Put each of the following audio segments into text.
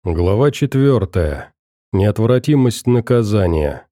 Глава 4. Неотвратимость наказания.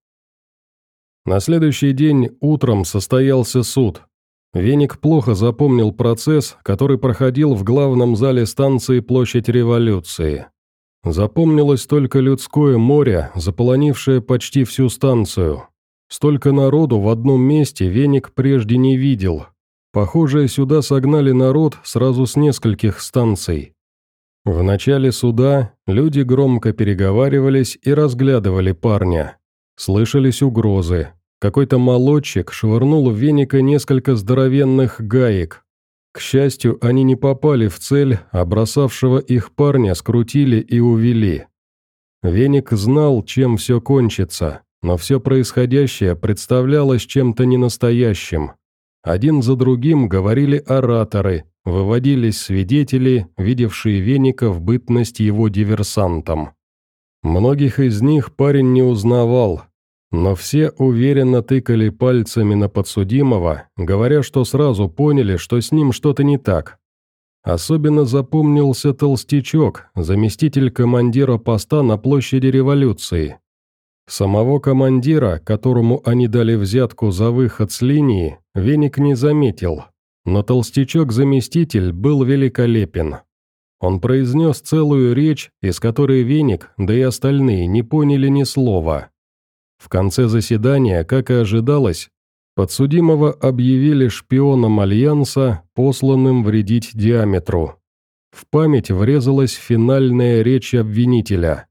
На следующий день утром состоялся суд. Веник плохо запомнил процесс, который проходил в главном зале станции Площадь Революции. Запомнилось только людское море, заполонившее почти всю станцию. Столько народу в одном месте Веник прежде не видел. Похоже, сюда согнали народ сразу с нескольких станций. В начале суда люди громко переговаривались и разглядывали парня. Слышались угрозы. Какой-то молодчик швырнул в Веника несколько здоровенных гаек. К счастью, они не попали в цель, а бросавшего их парня скрутили и увели. Веник знал, чем все кончится, но все происходящее представлялось чем-то ненастоящим. Один за другим говорили ораторы, выводились свидетели, видевшие Веника в бытность его диверсантом. Многих из них парень не узнавал, но все уверенно тыкали пальцами на подсудимого, говоря, что сразу поняли, что с ним что-то не так. Особенно запомнился толстячок, заместитель командира поста на площади Революции. Самого командира, которому они дали взятку за выход с линии, Веник не заметил, но толстячок-заместитель был великолепен. Он произнес целую речь, из которой Веник, да и остальные, не поняли ни слова. В конце заседания, как и ожидалось, подсудимого объявили шпионом Альянса, посланным вредить Диаметру. В память врезалась финальная речь обвинителя.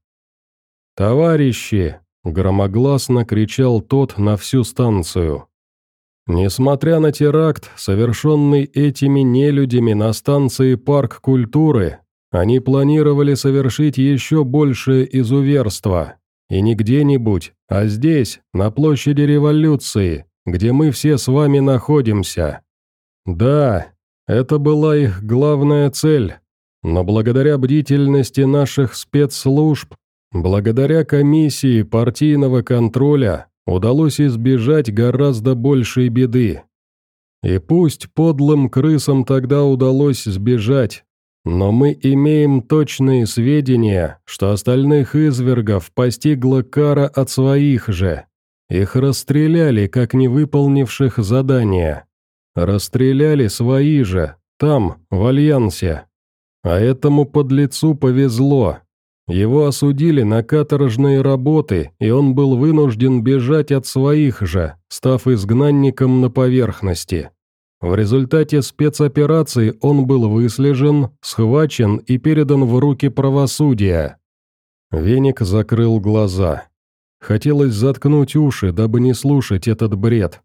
«Товарищи!» – громогласно кричал тот на всю станцию. Несмотря на теракт, совершенный этими нелюдями на станции Парк Культуры, они планировали совершить еще большее изуверство. И не где-нибудь, а здесь, на площади Революции, где мы все с вами находимся. Да, это была их главная цель, но благодаря бдительности наших спецслужб, благодаря комиссии партийного контроля, удалось избежать гораздо большей беды. И пусть подлым крысам тогда удалось сбежать, но мы имеем точные сведения, что остальных извергов постигла кара от своих же. Их расстреляли, как не выполнивших задания. Расстреляли свои же, там, в Альянсе. А этому подлецу повезло. Его осудили на каторжные работы, и он был вынужден бежать от своих же, став изгнанником на поверхности. В результате спецоперации он был выслежен, схвачен и передан в руки правосудия. Веник закрыл глаза. Хотелось заткнуть уши, дабы не слушать этот бред.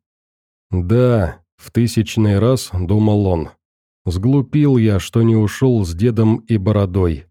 «Да», — в тысячный раз думал он, — «сглупил я, что не ушел с дедом и бородой».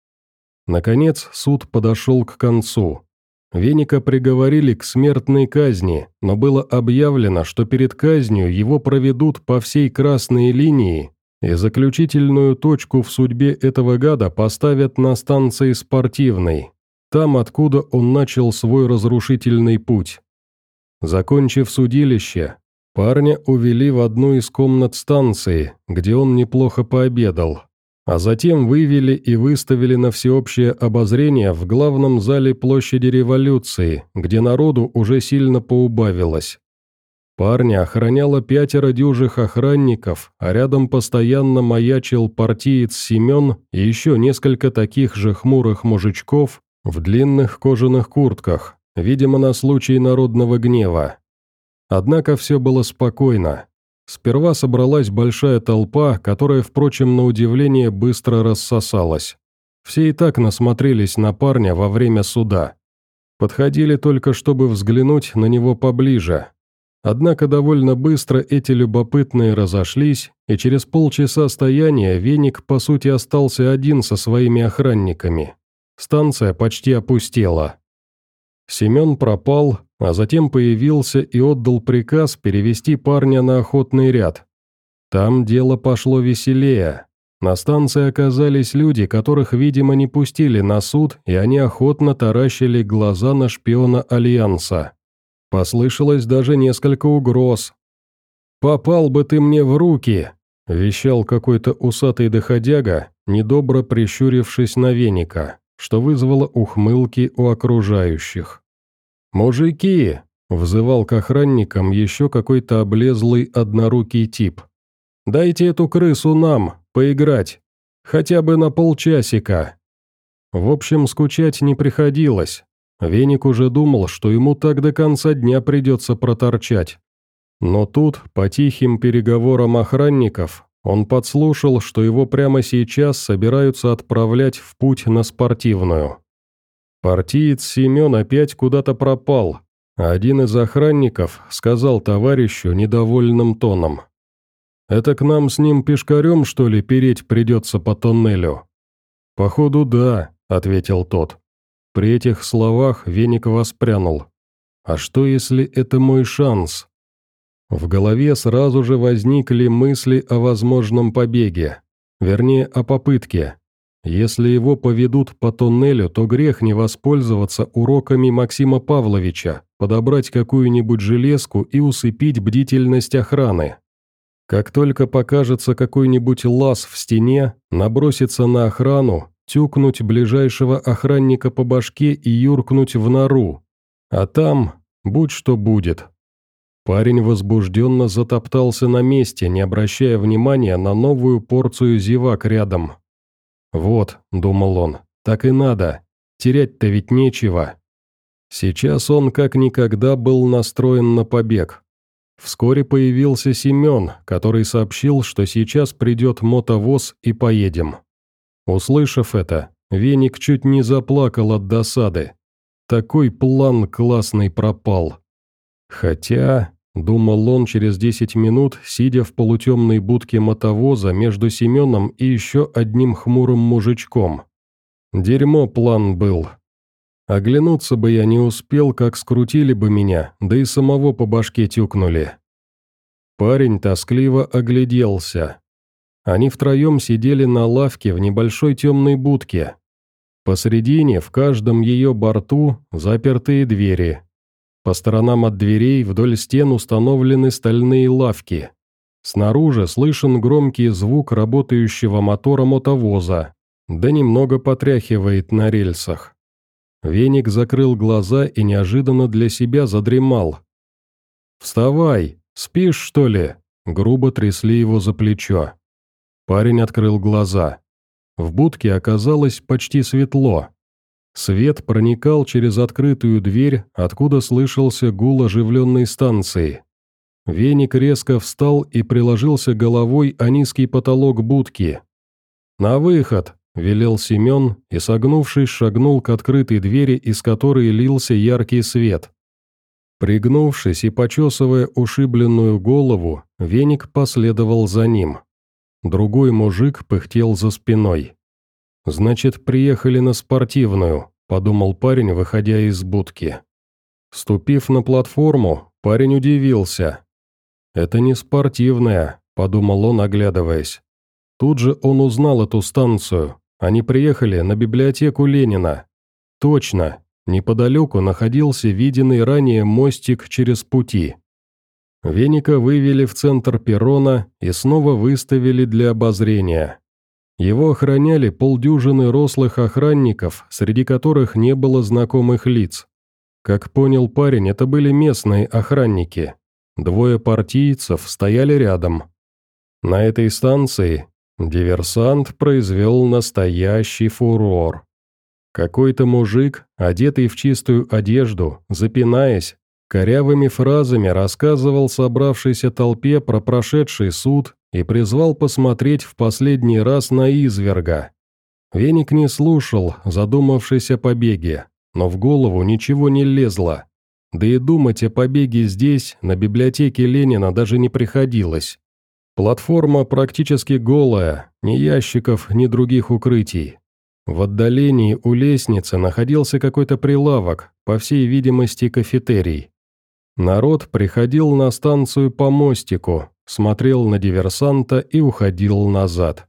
Наконец суд подошел к концу. Веника приговорили к смертной казни, но было объявлено, что перед казнью его проведут по всей красной линии, и заключительную точку в судьбе этого гада поставят на станции Спортивной, там, откуда он начал свой разрушительный путь. Закончив судилище, парня увели в одну из комнат станции, где он неплохо пообедал. А затем вывели и выставили на всеобщее обозрение в главном зале Площади Революции, где народу уже сильно поубавилось. Парня охраняло 5 дюжих охранников, а рядом постоянно маячил партиец Семен и еще несколько таких же хмурых мужичков в длинных кожаных куртках, видимо, на случай народного гнева. Однако все было спокойно. Сперва собралась большая толпа, которая, впрочем, на удивление быстро рассосалась. Все и так насмотрелись на парня во время суда. Подходили только, чтобы взглянуть на него поближе. Однако довольно быстро эти любопытные разошлись, и через полчаса стояния Веник, по сути, остался один со своими охранниками. Станция почти опустела. Семен пропал, а затем появился и отдал приказ перевести парня на охотный ряд. Там дело пошло веселее. На станции оказались люди, которых, видимо, не пустили на суд, и они охотно таращили глаза на шпиона Альянса. Послышалось даже несколько угроз. «Попал бы ты мне в руки!» – вещал какой-то усатый доходяга, недобро прищурившись на Веника. что вызвало ухмылки у окружающих. «Мужики!» — взывал к охранникам еще какой-то облезлый однорукий тип. «Дайте эту крысу нам, поиграть. Хотя бы на полчасика». В общем, скучать не приходилось. Веник уже думал, что ему так до конца дня придется проторчать. Но тут, по тихим переговорам охранников, он подслушал, что его прямо сейчас собираются отправлять в путь на спортивную. Партиец Семен опять куда-то пропал, а один из охранников сказал товарищу недовольным тоном: «Это к нам с ним пешкарем, что ли, переть придется по тоннелю?» «Походу, да», — ответил тот. При этих словах Веник воспрянул. «А что, если это мой шанс?» В голове сразу же возникли мысли о возможном побеге. Вернее, о попытке. Если его поведут по тоннелю, то грех не воспользоваться уроками Максима Павловича, подобрать какую-нибудь железку и усыпить бдительность охраны. Как только покажется какой-нибудь лаз в стене, наброситься на охрану, тюкнуть ближайшего охранника по башке и юркнуть в нору. А там будь что будет. Парень возбужденно затоптался на месте, не обращая внимания на новую порцию зевак рядом. «Вот», — думал он, — «так и надо. Терять-то ведь нечего». Сейчас он как никогда был настроен на побег. Вскоре появился Семен, который сообщил, что сейчас придет мотовоз и поедем. Услышав это, Веник чуть не заплакал от досады. Такой план классный пропал. Хотя, думал он через 10 минут, сидя в полутемной будке мотовоза между Семеном и еще одним хмурым мужичком. Дерьмо план был. Оглянуться бы я не успел, как скрутили бы меня, да и самого по башке тюкнули. Парень тоскливо огляделся. Они втроем сидели на лавке в небольшой темной будке. Посредине, в каждом ее борту, запертые двери. По сторонам от дверей вдоль стен установлены стальные лавки. Снаружи слышен громкий звук работающего мотора мотовоза, да немного потряхивает на рельсах. Веник закрыл глаза и неожиданно для себя задремал. «Вставай! Спишь, что ли?» — грубо трясли его за плечо. Парень открыл глаза. В будке оказалось почти светло. Свет проникал через открытую дверь, откуда слышался гул оживленной станции. Веник резко встал и приложился головой о низкий потолок будки. «На выход!» — велел Семен и, согнувшись, шагнул к открытой двери, из которой лился яркий свет. Пригнувшись и почесывая ушибленную голову, Веник последовал за ним. Другой мужик пыхтел за спиной. «Значит, приехали на спортивную», — подумал парень, выходя из будки. Ступив на платформу, парень удивился. «Это не спортивная», — подумал он, оглядываясь. Тут же он узнал эту станцию. Они приехали на библиотеку Ленина. Точно, неподалеку находился виденный ранее мостик через пути. Веника вывели в центр перрона и снова выставили для обозрения. Его охраняли полдюжины рослых охранников, среди которых не было знакомых лиц. Как понял парень, это были местные охранники. Двое партийцев стояли рядом. На этой станции диверсант произвел настоящий фурор. Какой-то мужик, одетый в чистую одежду, запинаясь, корявыми фразами рассказывал собравшейся толпе про прошедший суд и призвал посмотреть в последний раз на изверга. Веник не слушал, задумавшись о побеге, но в голову ничего не лезло. Да и думать о побеге здесь, на библиотеке Ленина, даже не приходилось. Платформа практически голая, ни ящиков, ни других укрытий. В отдалении у лестницы находился какой-то прилавок, по всей видимости кафетерий. Народ приходил на станцию по мостику, смотрел на диверсанта и уходил назад.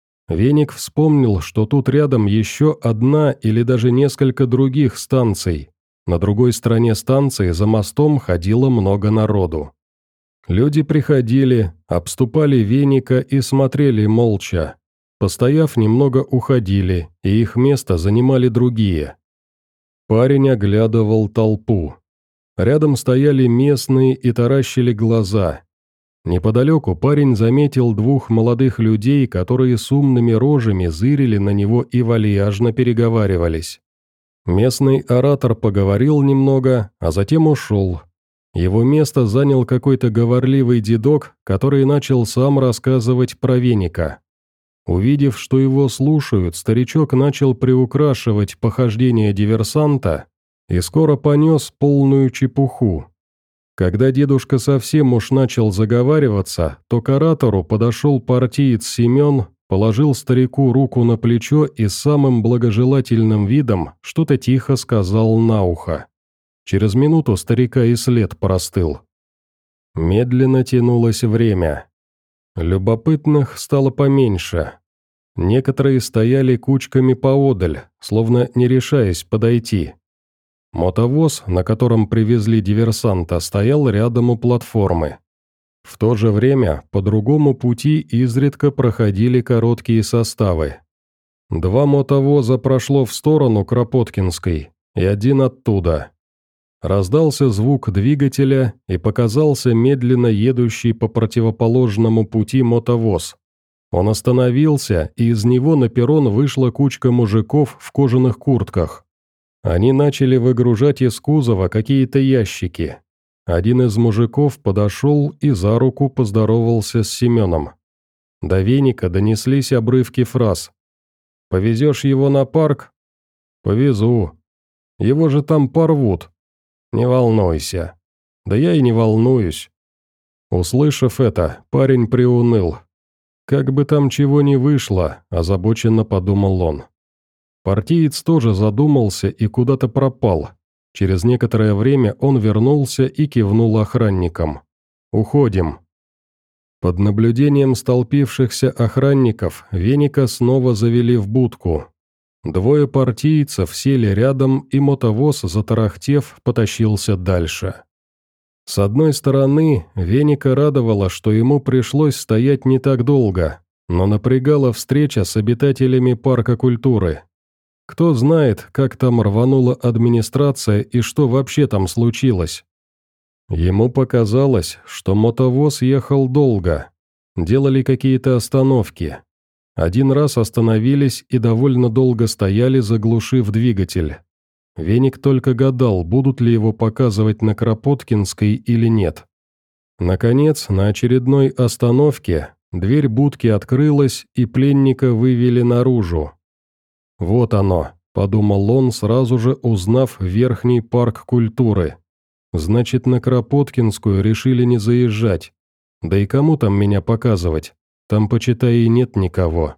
Веник вспомнил, что тут рядом еще одна или даже несколько других станций. На другой стороне станции за мостом ходило много народу. Люди приходили, обступали Веника и смотрели молча. Постояв немного, уходили, и их место занимали другие. Парень оглядывал толпу. Рядом стояли местные и таращили глаза. Неподалеку парень заметил двух молодых людей, которые с умными рожами зырили на него и вальяжно переговаривались. Местный оратор поговорил немного, а затем ушел. Его место занял какой-то говорливый дедок, который начал сам рассказывать про веника. Увидев, что его слушают, старичок начал приукрашивать похождения диверсанта и скоро понес полную чепуху. Когда дедушка совсем уж начал заговариваться, то к оратору подошел партиец Семен, положил старику руку на плечо и с самым благожелательным видом что-то тихо сказал на ухо. Через минуту старика и след простыл. Медленно тянулось время. Любопытных стало поменьше. Некоторые стояли кучками поодаль, словно не решаясь подойти. Мотовоз, на котором привезли диверсанта, стоял рядом у платформы. В то же время по другому пути изредка проходили короткие составы. 2 мотовоза прошло в сторону Кропоткинской, и один оттуда. Раздался звук двигателя, и показался медленно едущий по противоположному пути мотовоз. Он остановился, и из него на перрон вышла кучка мужиков в кожаных куртках. Они начали выгружать из кузова какие-то ящики. Один из мужиков подошел и за руку поздоровался с Семеном. До веника донеслись обрывки фраз. «Повезешь его на парк?» «Повезу. Его же там порвут». «Не волнуйся». «Да я и не волнуюсь». Услышав это, парень приуныл. «Как бы там чего ни вышло», – озабоченно подумал он. Партиец тоже задумался и куда-то пропал. Через некоторое время он вернулся и кивнул охранникам. «Уходим». Под наблюдением столпившихся охранников веника снова завели в будку. 2 партийцев сели рядом, и мотовоз, затарахтев, потащился дальше. С одной стороны, веника радовало, что ему пришлось стоять не так долго, но напрягала встреча с обитателями парка культуры. Кто знает, как там рванула администрация и что вообще там случилось. Ему показалось, что мотовоз ехал долго. Делали какие-то остановки. Один раз остановились и довольно долго стояли, заглушив двигатель. Веник только гадал, будут ли его показывать на Кропоткинской или нет. Наконец, на очередной остановке дверь будки открылась, и пленника вывели наружу. «Вот оно», — подумал он, сразу же узнав верхний парк культуры. «Значит, на Кропоткинскую решили не заезжать. Да и кому там меня показывать? Там, почитай, и нет никого».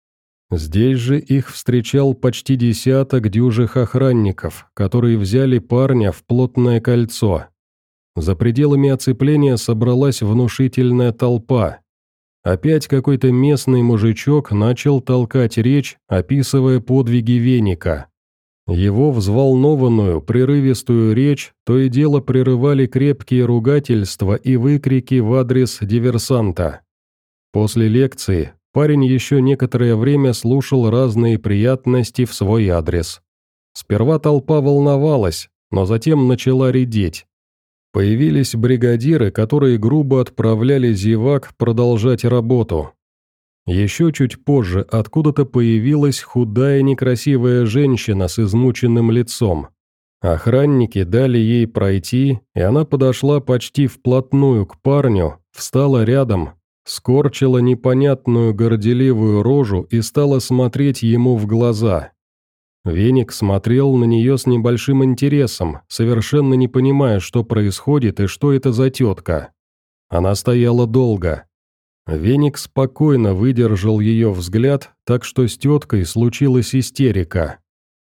Здесь же их встречал почти десяток дюжих охранников, которые взяли парня в плотное кольцо. За пределами оцепления собралась внушительная толпа. Опять какой-то местный мужичок начал толкать речь, описывая подвиги веника. Его взволнованную, прерывистую речь то и дело прерывали крепкие ругательства и выкрики в адрес диверсанта. После лекции парень еще некоторое время слушал разные приятности в свой адрес. Сперва толпа волновалась, но затем начала редеть. Появились бригадиры, которые грубо отправляли зевак продолжать работу. Еще чуть позже откуда-то появилась худая некрасивая женщина с измученным лицом. Охранники дали ей пройти, и она подошла почти вплотную к парню, встала рядом, скорчила непонятную горделивую рожу и стала смотреть ему в глаза. Веник смотрел на нее с небольшим интересом, совершенно не понимая, что происходит и что это за тетка. Она стояла долго. Веник спокойно выдержал ее взгляд, так что с теткой случилась истерика.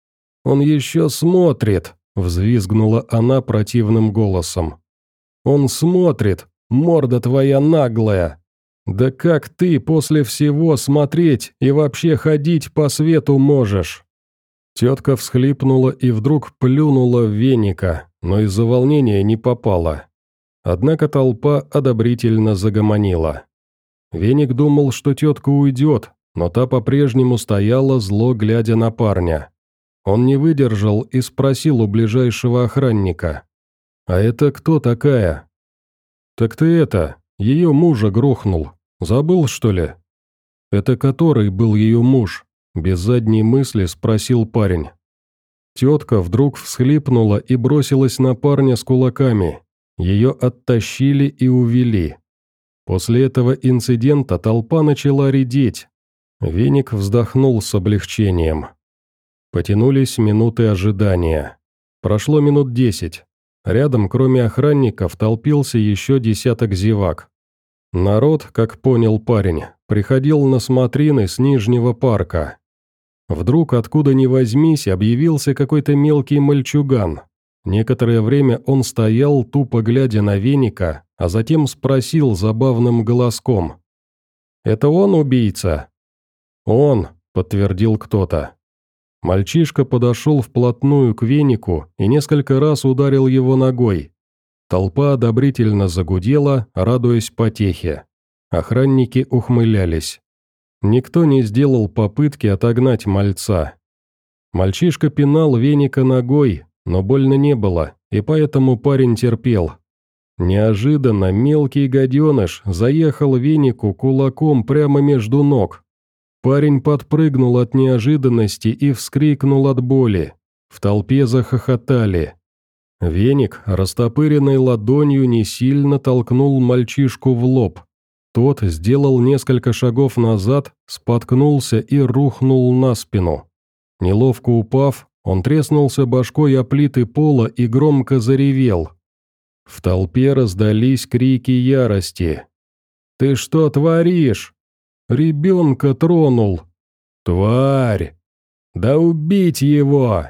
«Он еще смотрит!» – взвизгнула она противным голосом. «Он смотрит! Морда твоя наглая! Да как ты после всего смотреть и вообще ходить по свету можешь?» Тетка всхлипнула и вдруг плюнула в веника, но из-за волнения не попала. Однако толпа одобрительно загомонила. Веник думал, что тетка уйдет, но та по-прежнему стояла, зло глядя на парня. Он не выдержал и спросил у ближайшего охранника: «А это кто такая?» «Так ты это, ее мужа грохнул. Забыл, что ли?» «Это который был ее муж?» – без задней мысли спросил парень. Тетка вдруг всхлипнула и бросилась на парня с кулаками. Ее оттащили и увели. После этого инцидента толпа начала редеть. Веник вздохнул с облегчением. Потянулись минуты ожидания. Прошло минут 10. Рядом, кроме охранников, толпился еще десяток зевак. Народ, как понял парень, приходил на смотрины с Нижнего парка. Вдруг, откуда ни возьмись, объявился какой-то мелкий мальчуган. Некоторое время он стоял, тупо глядя на Веника, а затем спросил забавным голоском: «Это он убийца?» «Он», — подтвердил кто-то. Мальчишка подошел вплотную к Венику и несколько раз ударил его ногой. Толпа одобрительно загудела, радуясь потехе. Охранники ухмылялись. Никто не сделал попытки отогнать мальца. Мальчишка пинал Веника ногой, но больно не было, и поэтому парень терпел. Неожиданно мелкий гаденыш заехал Венику кулаком прямо между ног. Парень подпрыгнул от неожиданности и вскрикнул от боли. В толпе захохотали. Веник, растопыренной ладонью, не сильно толкнул мальчишку в лоб. Тот сделал несколько шагов назад, споткнулся и рухнул на спину. Неловко упав, он треснулся башкой о плиты пола и громко заревел. В толпе раздались крики ярости. «Ты что творишь? Ребенка тронул! Тварь! Да убить его!»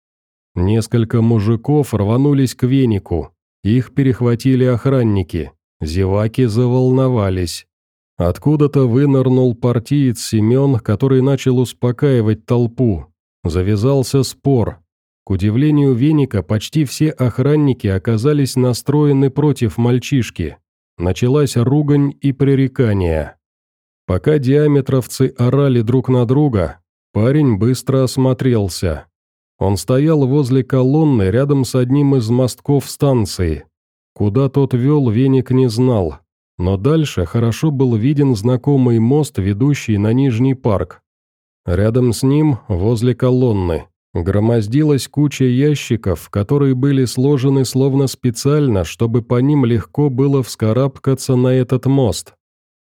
Несколько мужиков рванулись к Венику. Их перехватили охранники. Зеваки заволновались. Откуда-то вынырнул партиец Семен, который начал успокаивать толпу. Завязался спор. К удивлению Веника, почти все охранники оказались настроены против мальчишки. Началась ругань и пререкания. Пока диаметровцы орали друг на друга, парень быстро осмотрелся. Он стоял возле колонны рядом с одним из мостков станции. Куда тот вел, Веник не знал, но дальше хорошо был виден знакомый мост, ведущий на Нижний парк. Рядом с ним, возле колонны, громоздилась куча ящиков, которые были сложены словно специально, чтобы по ним легко было вскарабкаться на этот мост.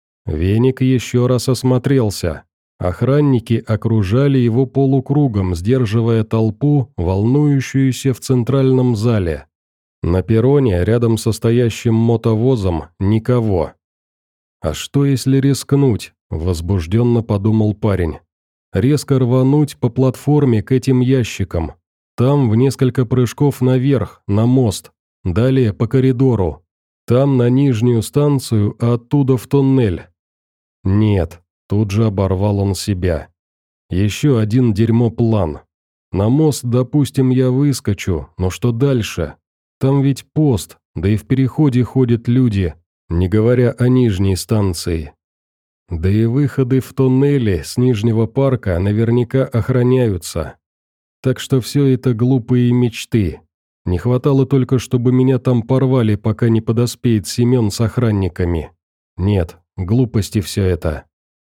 Веник еще раз осмотрелся. Охранники окружали его полукругом, сдерживая толпу, волнующуюся в центральном зале. На перроне, рядом со стоящим мотовозом, никого. «А что, если рискнуть?» – возбужденно подумал парень. «Резко рвануть по платформе к этим ящикам. Там в несколько прыжков наверх, на мост. Далее по коридору. Там на нижнюю станцию, а оттуда в туннель». «Нет», – тут же оборвал он себя. «Еще один дерьмо-план. На мост, допустим, я выскочу, но что дальше? Там ведь пост, да и в переходе ходят люди, не говоря о нижней станции. Да и выходы в туннели с Нижнего парка наверняка охраняются. Так что все это глупые мечты. Не хватало только, чтобы меня там порвали, пока не подоспеет Семен с охранниками. Нет, глупости все это».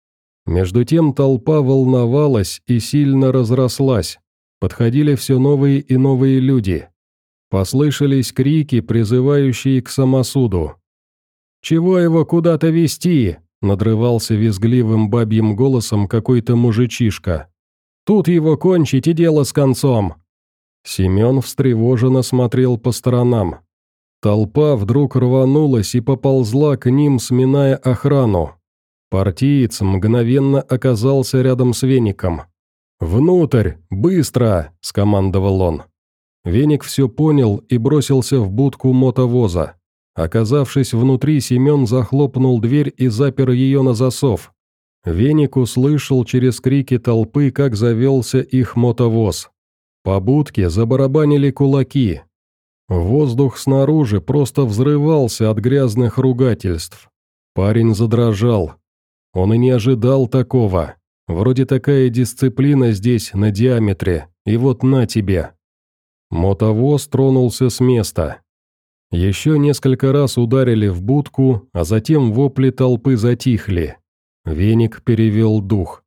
Между тем толпа волновалась и сильно разрослась. Подходили все новые и новые люди. Послышались крики, призывающие к самосуду. «Чего его куда-то везти?» – надрывался визгливым бабьим голосом какой-то мужичишка. «Тут его кончить и дело с концом!» Семен встревоженно смотрел по сторонам. Толпа вдруг рванулась и поползла к ним, сминая охрану. Партиец мгновенно оказался рядом с Веником. «Внутрь! Быстро!» – скомандовал он. Веник все понял и бросился в будку мотовоза. Оказавшись внутри, Семен захлопнул дверь и запер ее на засов. Веник услышал через крики толпы, как завелся их мотовоз. По будке забарабанили кулаки. Воздух снаружи просто взрывался от грязных ругательств. Парень задрожал. Он и не ожидал такого. Вроде такая дисциплина здесь на диаметре, и вот на тебе». Мотовоз тронулся с места. Еще несколько раз ударили в будку, а затем вопли толпы затихли. Веник перевел дух.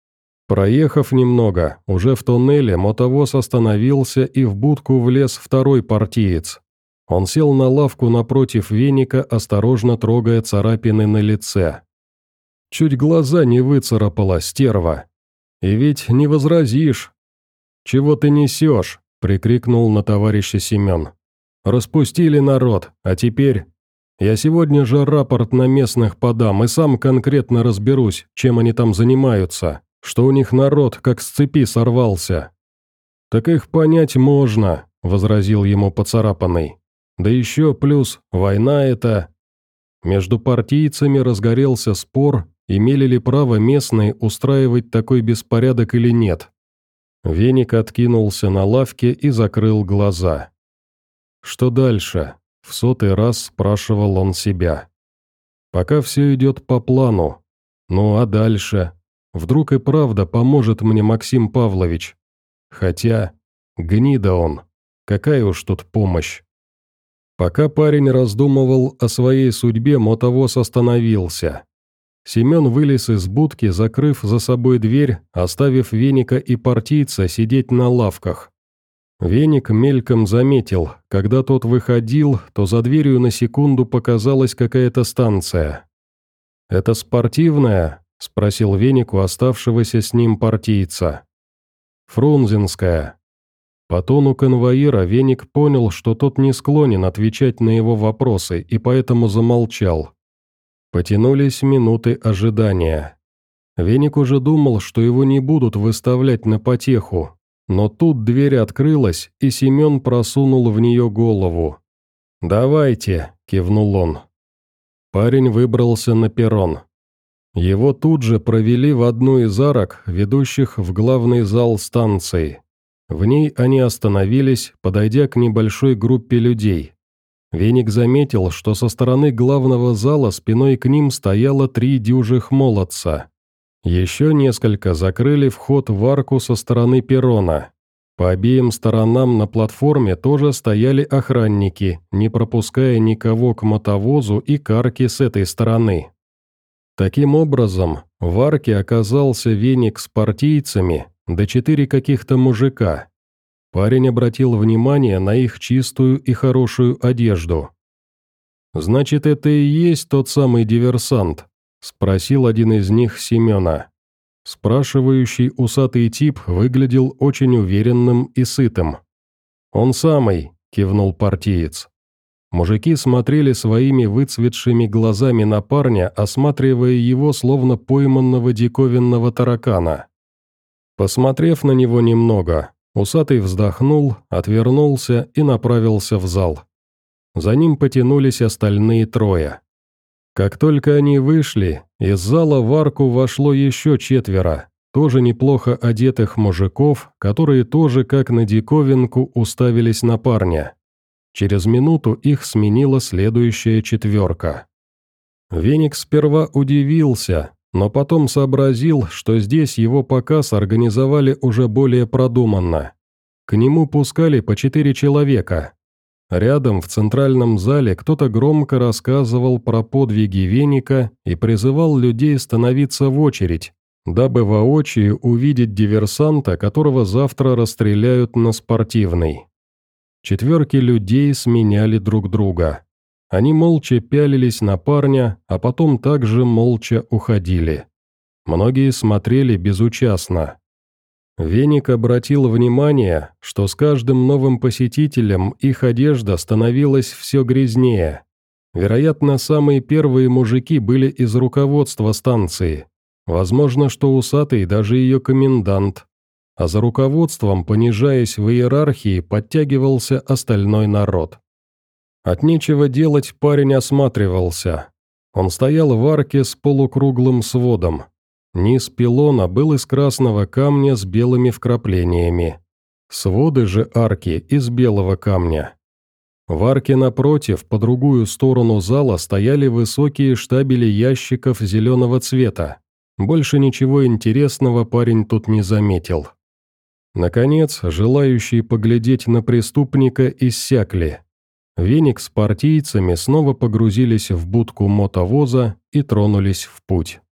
Проехав немного, уже в туннеле мотовоз остановился, и в будку влез второй партиец. Он сел на лавку напротив Веника, осторожно трогая царапины на лице. Чуть глаза не выцарапала стерва. И ведь не возразишь. «Чего ты несешь?» – прикрикнул на товарища Семен. «Распустили народ, а теперь...» «Я сегодня же рапорт на местных подам и сам конкретно разберусь, чем они там занимаются, что у них народ как с цепи сорвался». «Так их понять можно», – возразил ему поцарапанный. «Да еще плюс война это...» Между партийцами разгорелся спор, имели ли право местные устраивать такой беспорядок или нет. Веник откинулся на лавке и закрыл глаза. Что дальше? В 100-й раз спрашивал он себя. Пока все идет по плану. Ну а дальше? Вдруг и правда поможет мне Максим Павлович? Хотя, гнида он. Какая уж тут помощь. Пока парень раздумывал о своей судьбе, мотовоз остановился. Семен вылез из будки, закрыв за собой дверь, оставив Веника и партийца сидеть на лавках. Веник мельком заметил, когда тот выходил, то за дверью на секунду показалась какая-то станция. «Это спортивная?» – спросил Веник у оставшегося с ним партийца. «Фрунзенская». По тону конвоира Веник понял, что тот не склонен отвечать на его вопросы, и поэтому замолчал. Потянулись минуты ожидания. Веник уже думал, что его не будут выставлять на потеху, но тут дверь открылась, и Семен просунул в нее голову. «Давайте», – кивнул он. Парень выбрался на перрон. Его тут же провели в одну из арок, ведущих в главный зал станции. В ней они остановились, подойдя к небольшой группе людей. Веник заметил, что со стороны главного зала спиной к ним стояло 3 дюжих молодца. Еще несколько закрыли вход в арку со стороны перрона. По обеим сторонам на платформе тоже стояли охранники, не пропуская никого к мотовозу и к арке с этой стороны. Таким образом, в арке оказался Веник с партийцами, да 4 каких-то мужика. Парень обратил внимание на их чистую и хорошую одежду. «Значит, это и есть тот самый диверсант?» – спросил один из них Семена. Спрашивающий усатый тип выглядел очень уверенным и сытым. «Он самый», – кивнул партиец. Мужики смотрели своими выцветшими глазами на парня, осматривая его словно пойманного диковинного таракана. Посмотрев на него немного, усатый вздохнул, отвернулся и направился в зал. За ним потянулись остальные 3. Как только они вышли, из зала в арку вошло еще 4, тоже неплохо одетых мужиков, которые тоже, как на диковинку, уставились на парня. Через минуту их сменила следующая 4. Веник сперва удивился, но потом сообразил, что здесь его показ организовали уже более продуманно. К нему пускали по 4 человека. Рядом в центральном зале кто-то громко рассказывал про подвиги Веника и призывал людей становиться в очередь, дабы воочию увидеть диверсанта, которого завтра расстреляют на спортивной. 4 людей сменяли друг друга. Они молча пялились на парня, а потом также молча уходили. Многие смотрели безучастно. Веник обратил внимание, что с каждым новым посетителем их одежда становилась все грязнее. Вероятно, самые первые мужики были из руководства станции. Возможно, что усатый даже ее комендант. А за руководством, понижаясь в иерархии, подтягивался остальной народ. От нечего делать парень осматривался. Он стоял в арке с полукруглым сводом. Низ пилона был из красного камня с белыми вкраплениями. Своды же арки из белого камня. В арке напротив, по другую сторону зала, стояли высокие штабели ящиков зеленого цвета. Больше ничего интересного парень тут не заметил. Наконец, желающие поглядеть на преступника иссякли. Веник с партийцами снова погрузились в будку мотовоза и тронулись в путь.